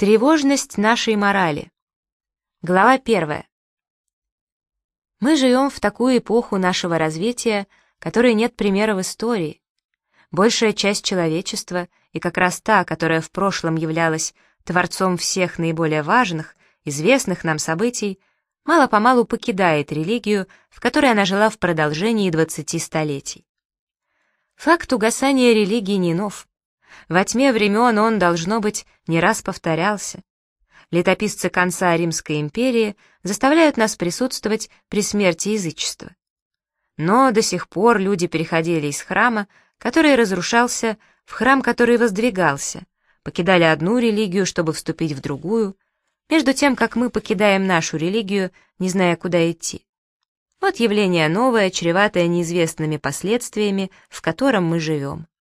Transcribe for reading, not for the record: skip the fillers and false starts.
Тревожность нашей морали. Глава 1. Мы живем в такую эпоху нашего развития, которой нет примера в истории. Большая часть человечества, и как раз та, которая в прошлом являлась творцом всех наиболее важных, известных нам событий, мало-помалу покидает религию, в которой она жила в продолжении 20 столетий. Факт угасания религии не нов. Во тьме времен он, должно быть, не раз повторялся. Летописцы конца Римской империи заставляют нас присутствовать при смерти язычества. Но до сих пор люди переходили из храма, который разрушался, в храм, который воздвигался, покидали одну религию, чтобы вступить в другую, между тем, как мы покидаем нашу религию, не зная, куда идти. Вот явление новое, чреватое неизвестными последствиями, в котором мы живем.